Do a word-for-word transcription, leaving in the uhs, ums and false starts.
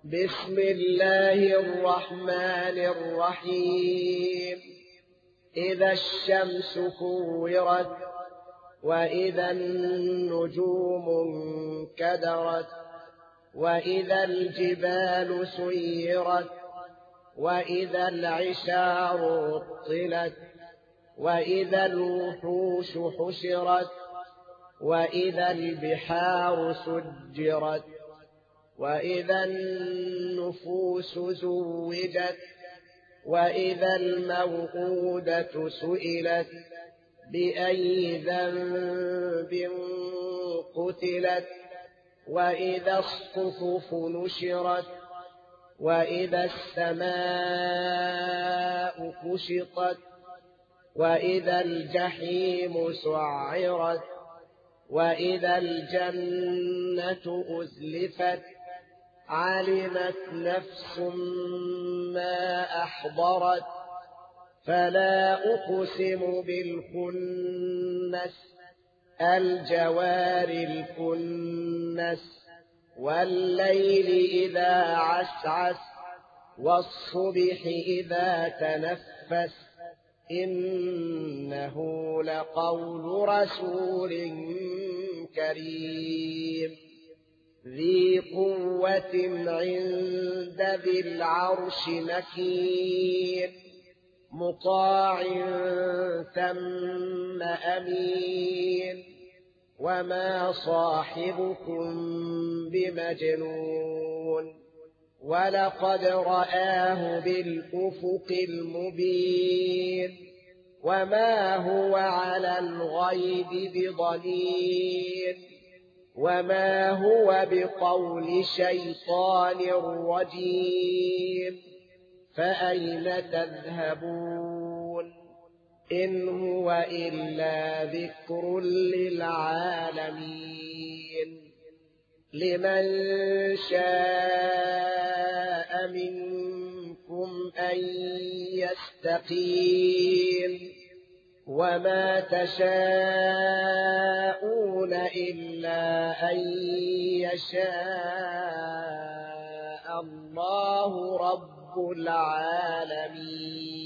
بسم الله الرحمن الرحيم. إذا الشمس كورت وإذا النجوم انكدرت وإذا الجبال سيرت وإذا العشار عطلت وإذا الوحوش حشرت وإذا البحار سجرت وإذا النفوس زوجت وإذا الموءودة سئلت بأي ذنب قتلت وإذا الصحف نشرت وإذا السماء كشطت وإذا الجحيم سعرت وإذا الجنة أزلفت علمت نفس ما أحضرت فلا أقسم بالخنس الجوار الكنس والليل إذا عسعس والصبح إذا تنفس إنه لقول رسول كريم ذي قوة عند ذي العرش مكين مطاع ثم أمين وما صاحبكم بمجنون ولقد رآه بالأفق المبين وما هو على الغيب بضنين وما هو بقول شيطان رجيم فأين تذهبون إن هو إلا ذكر للعالمين لمن شاء منكم أن يستقيم وما تشاءون إلا أن يشاء الله رب العالمين.